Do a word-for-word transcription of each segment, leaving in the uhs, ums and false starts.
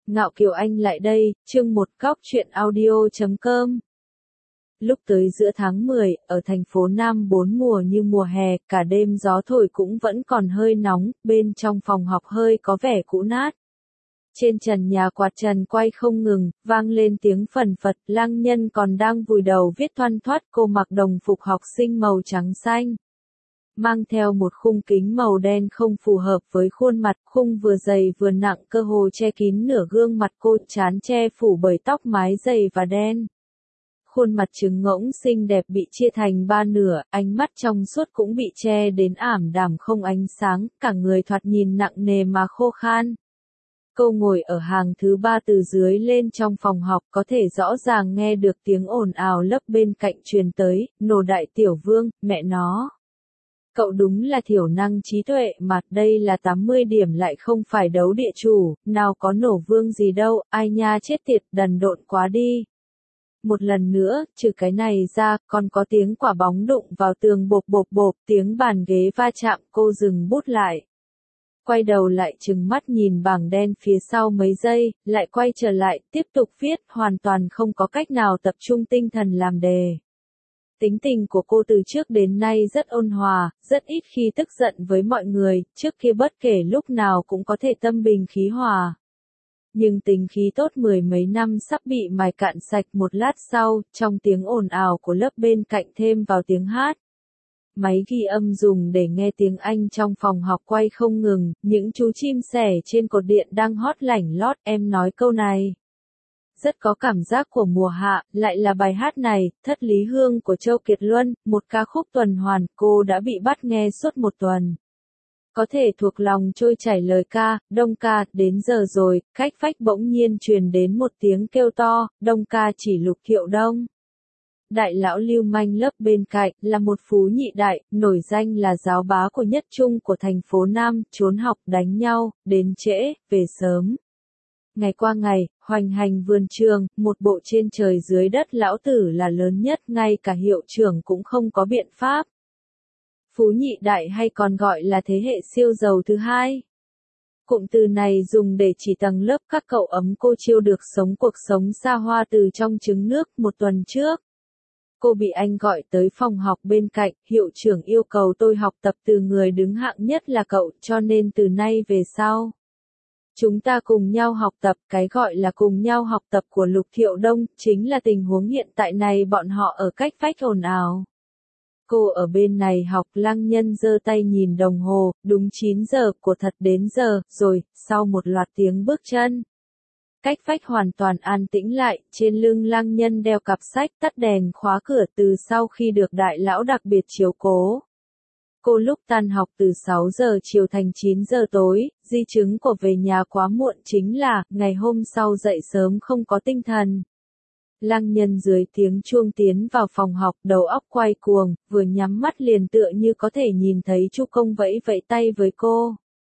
Ngạo Kiều Anh lại đây, chương một góc truyện audio chấm com. Lúc tới giữa tháng mười, ở thành phố Nam bốn mùa như mùa hè, cả đêm gió thổi cũng vẫn còn hơi nóng, bên trong phòng học hơi có vẻ cũ nát. Trên trần nhà quạt trần quay không ngừng, vang lên tiếng phần phật, Lăng Nhân còn đang vùi đầu viết thoăn thoắt, cô mặc đồng phục học sinh màu trắng xanh. Mang theo một khung kính màu đen không phù hợp với khuôn mặt, khung vừa dày vừa nặng cơ hồ che kín nửa gương mặt cô, trán che phủ bởi tóc mái dày và đen. Khuôn mặt trứng ngỗng xinh đẹp bị chia thành ba nửa, ánh mắt trong suốt cũng bị che đến ảm đạm không ánh sáng, cả người thoạt nhìn nặng nề mà khô khan. Cô ngồi ở hàng thứ ba từ dưới lên trong phòng học, có thể rõ ràng nghe được tiếng ồn ào lớp bên cạnh truyền tới, Nổ Đại Tiểu Vương, mẹ nó. Cậu đúng là thiểu năng trí tuệ mà, đây là tám mươi điểm lại không phải đấu địa chủ, nào có nổ vương gì đâu, ai nha chết tiệt, đần độn quá đi. Một lần nữa, trừ cái này ra, còn có tiếng quả bóng đụng vào tường bộp bộp bộp, tiếng bàn ghế va chạm, cô dừng bút lại. Quay đầu lại trừng mắt nhìn bảng đen phía sau mấy giây, lại quay trở lại, tiếp tục viết, hoàn toàn không có cách nào tập trung tinh thần làm đề. Tính tình của cô từ trước đến nay rất ôn hòa, rất ít khi tức giận với mọi người, trước kia bất kể lúc nào cũng có thể tâm bình khí hòa. Nhưng tính khí tốt mười mấy năm sắp bị mài cạn sạch một lát sau, trong tiếng ồn ào của lớp bên cạnh thêm vào tiếng hát. Máy ghi âm dùng để nghe tiếng Anh trong phòng học quay không ngừng, những chú chim sẻ trên cột điện đang hót lảnh lót, em nói câu này. Rất có cảm giác của mùa hạ, lại là bài hát này, Thất Lý Hương của Châu Kiệt Luân, một ca khúc tuần hoàn, cô đã bị bắt nghe suốt một tuần. Có thể thuộc lòng trôi chảy lời ca, Đông ca, đến giờ rồi, cách vách bỗng nhiên truyền đến một tiếng kêu to, Đông ca chỉ Lục Thiệu Đông. Đại lão lưu manh lớp bên cạnh, là một phú nhị đại, nổi danh là giáo bá của nhất trung của thành phố Nam, trốn học đánh nhau, đến trễ, về sớm. Ngày qua ngày, hoành hành vườn trường, một bộ trên trời dưới đất lão tử là lớn nhất, ngay cả hiệu trưởng cũng không có biện pháp. Phú nhị đại hay còn gọi là thế hệ siêu giàu thứ hai. Cụm từ này dùng để chỉ tầng lớp các cậu ấm cô chiêu được sống cuộc sống xa hoa từ trong trứng nước. Một tuần trước, cô bị anh gọi tới phòng học bên cạnh, hiệu trưởng yêu cầu tôi học tập từ người đứng hạng nhất là cậu, cho nên từ nay về sau, chúng ta cùng nhau học tập. Cái gọi là cùng nhau học tập của Lục Thiệu Đông, chính là tình huống hiện tại này, bọn họ ở cách vách ồn ào. Cô ở bên này học, Lăng Nhân giơ tay nhìn đồng hồ, đúng chín giờ, của thật đến giờ, rồi, sau một loạt tiếng bước chân. Cách vách hoàn toàn an tĩnh lại, trên lưng Lăng Nhân đeo cặp sách, tắt đèn khóa cửa từ sau khi được đại lão đặc biệt chiếu cố. Cô lúc tan học từ sáu giờ chiều thành chín giờ tối, di chứng của về nhà quá muộn chính là, ngày hôm sau dậy sớm không có tinh thần. Lăng Nhân dưới tiếng chuông tiến vào phòng học, đầu óc quay cuồng, vừa nhắm mắt liền tựa như có thể nhìn thấy Chu Công vẫy vẫy tay với cô.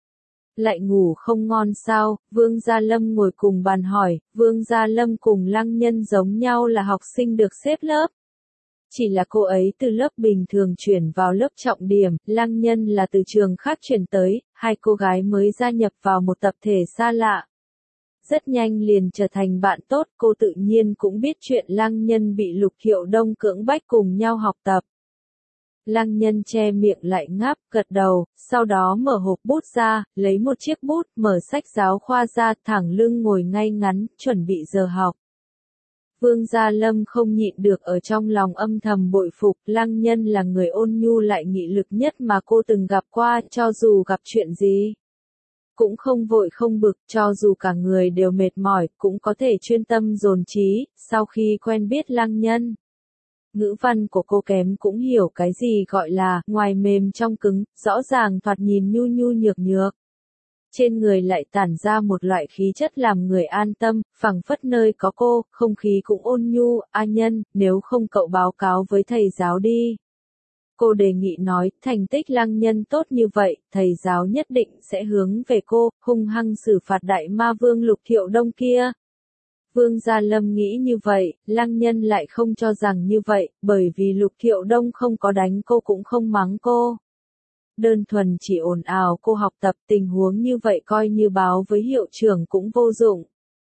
Lại ngủ không ngon sao? Vương Gia Lâm ngồi cùng bàn hỏi, Vương Gia Lâm cùng Lăng Nhân giống nhau là học sinh được xếp lớp. Chỉ là cô ấy từ lớp bình thường chuyển vào lớp trọng điểm, Lăng Nhân là từ trường khác chuyển tới, hai cô gái mới gia nhập vào một tập thể xa lạ. Rất nhanh liền trở thành bạn tốt, cô tự nhiên cũng biết chuyện Lăng Nhân bị Lục Thiệu Đông cưỡng bách cùng nhau học tập. Lăng Nhân che miệng lại ngáp, gật đầu, sau đó mở hộp bút ra, lấy một chiếc bút, mở sách giáo khoa ra, thẳng lưng ngồi ngay ngắn, chuẩn bị giờ học. Vương Gia Lâm không nhịn được ở trong lòng âm thầm bội phục, Lăng Nhân là người ôn nhu lại nghị lực nhất mà cô từng gặp qua, cho dù gặp chuyện gì cũng không vội không bực, cho dù cả người đều mệt mỏi, cũng có thể chuyên tâm dồn trí. Sau khi quen biết Lăng Nhân, ngữ văn của cô kém cũng hiểu cái gì gọi là ngoài mềm trong cứng, rõ ràng thoạt nhìn nhu nhu nhược nhược. Trên người lại tản ra một loại khí chất làm người an tâm, phẳng phất nơi có cô, không khí cũng ôn nhu. A Nhân, nếu không cậu báo cáo với thầy giáo đi. Cô đề nghị nói, thành tích Lăng Nhân tốt như vậy, thầy giáo nhất định sẽ hướng về cô, hung hăng xử phạt đại ma vương Lục Thiệu Đông kia. Vương Gia Lâm nghĩ như vậy, Lăng Nhân lại không cho rằng như vậy, bởi vì Lục Thiệu Đông không có đánh cô cũng không mắng cô. Đơn thuần chỉ ồn ào cô học tập, tình huống như vậy coi như báo với hiệu trưởng cũng vô dụng.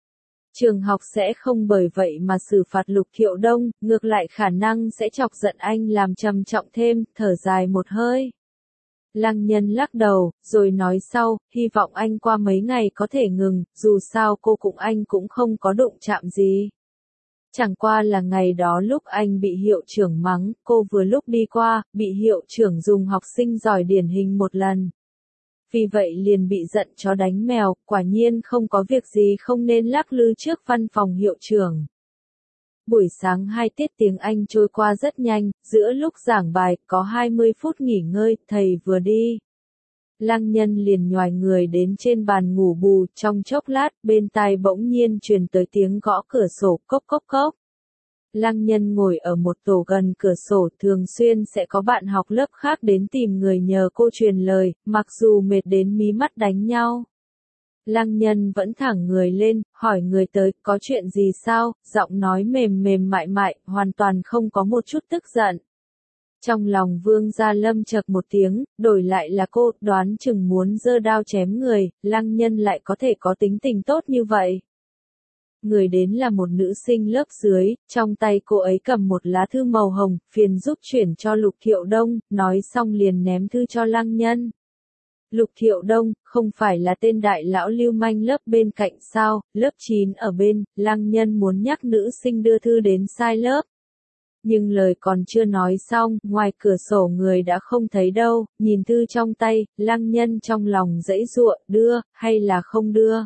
Trường học sẽ không bởi vậy mà xử phạt Lục Thiệu Đông, ngược lại khả năng sẽ chọc giận anh làm trầm trọng thêm, thở dài một hơi. Lăng Nhân lắc đầu, rồi nói sau, hy vọng anh qua mấy ngày có thể ngừng, dù sao cô cùng anh cũng không có đụng chạm gì. Chẳng qua là ngày đó lúc anh bị hiệu trưởng mắng, cô vừa lúc đi qua, bị hiệu trưởng dùng học sinh giỏi điển hình một lần. Vì vậy liền bị giận chó đánh mèo, quả nhiên không có việc gì không nên lắc lư trước văn phòng hiệu trưởng. Buổi sáng hai tiết tiếng Anh trôi qua rất nhanh, giữa lúc giảng bài, có hai mươi phút nghỉ ngơi, thầy vừa đi. Lăng Nhân liền nhoài người đến trên bàn ngủ bù, trong chốc lát, bên tai bỗng nhiên truyền tới tiếng gõ cửa sổ, cốc cốc cốc. Lăng Nhân ngồi ở một tổ gần cửa sổ, thường xuyên sẽ có bạn học lớp khác đến tìm người nhờ cô truyền lời, mặc dù mệt đến mí mắt đánh nhau. Lăng Nhân vẫn thẳng người lên, hỏi người tới, có chuyện gì sao, giọng nói mềm mềm mại mại, hoàn toàn không có một chút tức giận. Trong lòng Vương Gia Lâm chợt một tiếng, đổi lại là cô, đoán chừng muốn giơ đao chém người, Lăng Nhân lại có thể có tính tình tốt như vậy. Người đến là một nữ sinh lớp dưới, trong tay cô ấy cầm một lá thư màu hồng, phiền giúp chuyển cho Lục Thiệu Đông, nói xong liền ném thư cho Lăng Nhân. Lục Thiệu Đông, không phải là tên đại lão lưu manh lớp bên cạnh sao, lớp chín ở bên, Lăng Nhân muốn nhắc nữ sinh đưa thư đến sai lớp. Nhưng lời còn chưa nói xong, ngoài cửa sổ người đã không thấy đâu, nhìn thư trong tay, Lăng Nhân trong lòng dãy giụa, đưa, hay là không đưa.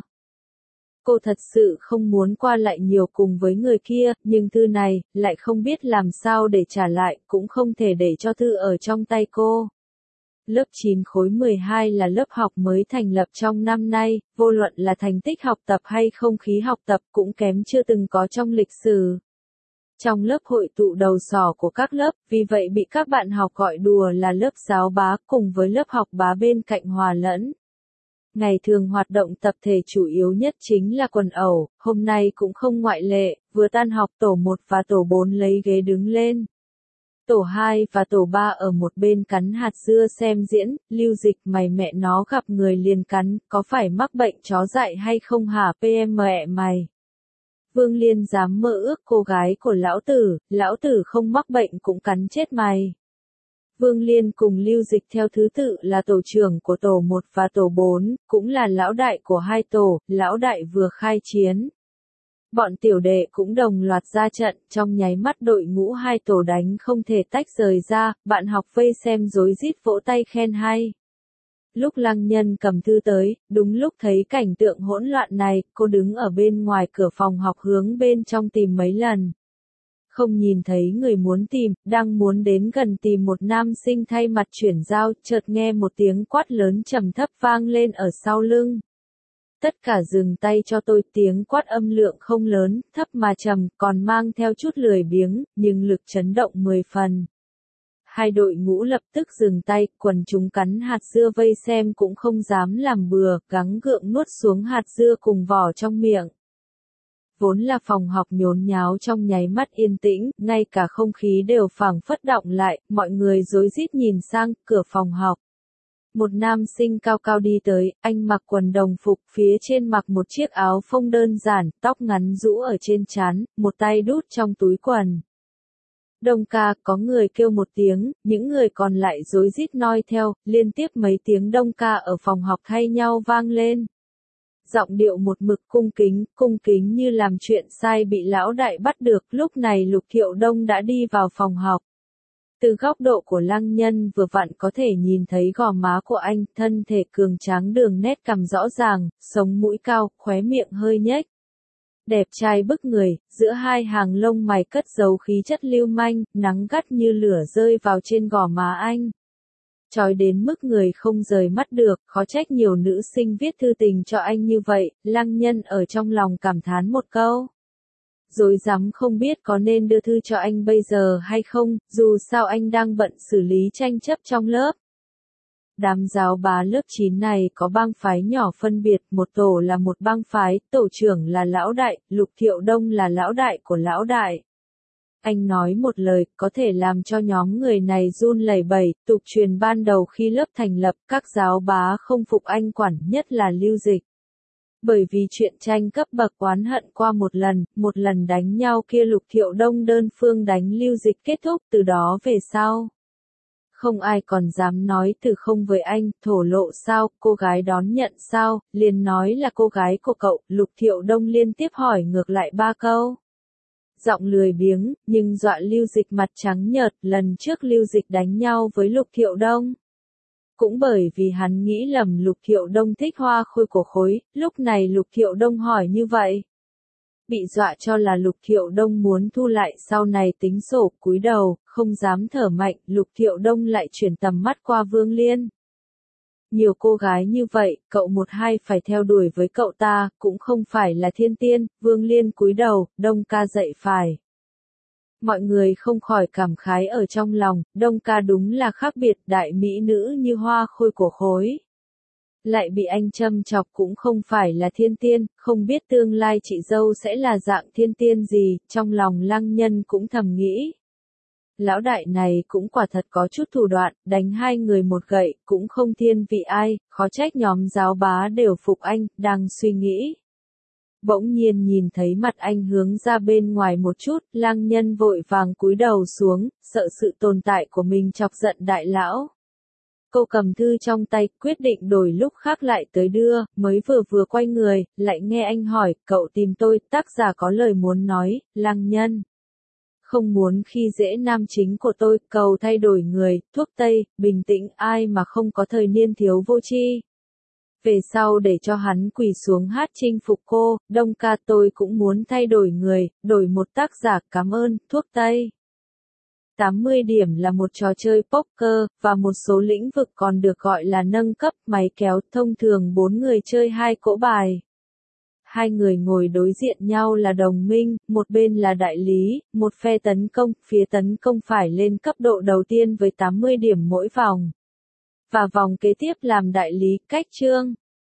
Cô thật sự không muốn qua lại nhiều cùng với người kia, nhưng thư này, lại không biết làm sao để trả lại, cũng không thể để cho thư ở trong tay cô. Lớp chín khối mười hai là lớp học mới thành lập trong năm nay, vô luận là thành tích học tập hay không khí học tập cũng kém chưa từng có trong lịch sử. Trong lớp hội tụ đầu sỏ của các lớp, vì vậy bị các bạn học gọi đùa là lớp giáo bá cùng với lớp học bá bên cạnh hòa lẫn. Ngày thường hoạt động tập thể chủ yếu nhất chính là quần ẩu, hôm nay cũng không ngoại lệ, vừa tan học tổ một và tổ bốn lấy ghế đứng lên. Tổ hai và tổ ba ở một bên cắn hạt dưa xem diễn, Lưu Dịch mày mẹ nó gặp người liền cắn, có phải mắc bệnh chó dại hay không hả pê em mẹ mày. Vương Liên dám mơ ước cô gái của lão tử, lão tử không mắc bệnh cũng cắn chết mày. Vương Liên cùng Lưu Dịch theo thứ tự là tổ trưởng của tổ một và tổ bốn, cũng là lão đại của hai tổ, lão đại vừa khai chiến. Bọn tiểu đệ cũng đồng loạt ra trận, trong nháy mắt đội ngũ hai tổ đánh không thể tách rời ra, bạn học vây xem rối rít vỗ tay khen hay. Lúc Lăng Nhân cầm thư tới, đúng lúc thấy cảnh tượng hỗn loạn này, cô đứng ở bên ngoài cửa phòng học hướng bên trong tìm mấy lần. Không nhìn thấy người muốn tìm, đang muốn đến gần tìm một nam sinh thay mặt chuyển giao, chợt nghe một tiếng quát lớn trầm thấp vang lên ở sau lưng. Tất cả dừng tay cho tôi, tiếng quát âm lượng không lớn, thấp mà trầm, còn mang theo chút lười biếng, nhưng lực chấn động mười phần. Hai đội ngũ lập tức dừng tay, quần chúng cắn hạt dưa vây xem cũng không dám làm bừa, gắng gượng nuốt xuống hạt dưa cùng vỏ trong miệng. Vốn là phòng học nhốn nháo trong nháy mắt yên tĩnh, ngay cả không khí đều phảng phất động lại, mọi người rối rít nhìn sang cửa phòng học. Một nam sinh cao cao đi tới, anh mặc quần đồng phục, phía trên mặc một chiếc áo phông đơn giản, tóc ngắn rũ ở trên trán, một tay đút trong túi quần. Đông ca, có người kêu một tiếng, những người còn lại rối rít noi theo, liên tiếp mấy tiếng đông ca ở phòng học thay nhau vang lên. Giọng điệu một mực cung kính, cung kính như làm chuyện sai bị lão đại bắt được, lúc này Lục Thiệu Đông đã đi vào phòng học. Từ góc độ của Lăng Nhân vừa vặn có thể nhìn thấy gò má của anh, thân thể cường tráng đường nét cằm rõ ràng, sống mũi cao, khóe miệng hơi nhếch. Đẹp trai bức người, giữa hai hàng lông mày cất giấu khí chất lưu manh, nắng gắt như lửa rơi vào trên gò má anh. Chói đến mức người không rời mắt được, khó trách nhiều nữ sinh viết thư tình cho anh như vậy, Lăng Nhân ở trong lòng cảm thán một câu. Rồi dám không biết có nên đưa thư cho anh bây giờ hay không, dù sao anh đang bận xử lý tranh chấp trong lớp. Đám giáo bá lớp chín này có bang phái nhỏ phân biệt, một tổ là một bang phái, tổ trưởng là lão đại, Lục Thiệu Đông là lão đại của lão đại. Anh nói một lời, có thể làm cho nhóm người này run lẩy bẩy, tục truyền ban đầu khi lớp thành lập, các giáo bá không phục anh quản, nhất là Lưu Dịch. Bởi vì chuyện tranh cấp bậc oán hận qua một lần, một lần đánh nhau kia Lục Thiệu Đông đơn phương đánh Lưu Dịch kết thúc, từ đó về sau. Không ai còn dám nói từ không với anh, thổ lộ sao, cô gái đón nhận sao, liền nói là cô gái của cậu, Lục Thiệu Đông liên tiếp hỏi ngược lại ba câu. Giọng lười biếng, nhưng dọa Lưu Dịch mặt trắng nhợt, lần trước Lưu Dịch đánh nhau với Lục Thiệu Đông. Cũng bởi vì hắn nghĩ lầm Lục Thiệu Đông thích hoa khôi của khối, lúc này Lục Thiệu Đông hỏi như vậy. Bị dọa cho là Lục Thiệu Đông muốn thu lại sau này tính sổ, cúi đầu, không dám thở mạnh, Lục Thiệu Đông lại chuyển tầm mắt qua Vương Liên. Nhiều cô gái như vậy, cậu một hai phải theo đuổi với cậu ta, cũng không phải là thiên tiên, Vương Liên cúi đầu, Đông ca dạy phải. Mọi người không khỏi cảm khái ở trong lòng, Đông ca đúng là khác biệt, đại mỹ nữ như hoa khôi của khối. Lại bị anh châm chọc cũng không phải là thiên tiên, không biết tương lai chị dâu sẽ là dạng thiên tiên gì, trong lòng Lăng Nhân cũng thầm nghĩ. Lão đại này cũng quả thật có chút thủ đoạn, đánh hai người một gậy, cũng không thiên vị ai, khó trách nhóm giáo bá đều phục anh, đang suy nghĩ. Bỗng nhiên nhìn thấy mặt anh hướng ra bên ngoài một chút, Lăng Nhân vội vàng cúi đầu xuống, sợ sự tồn tại của mình chọc giận đại lão. Cô cầm thư trong tay, quyết định đổi lúc khác lại tới đưa, mới vừa vừa quay người, lại nghe anh hỏi, cậu tìm tôi, tác giả có lời muốn nói, Lăng Nhân. Không muốn khi dễ nam chính của tôi, cầu thay đổi người, thuốc tây, bình tĩnh, ai mà không có thời niên thiếu vô tri. Về sau để cho hắn quỳ xuống hát chinh phục cô, Đông ca tôi cũng muốn thay đổi người, đổi một tác giả, cảm ơn, thuốc tây. tám mươi điểm là một trò chơi poker, và một số lĩnh vực còn được gọi là nâng cấp, máy kéo, thông thường bốn người chơi hai cỗ bài. Hai người ngồi đối diện nhau là đồng minh, một bên là đại lý, một phe tấn công, phía tấn công phải lên cấp độ đầu tiên với tám mươi điểm mỗi vòng. Và vòng kế tiếp làm đại lý, cách chương.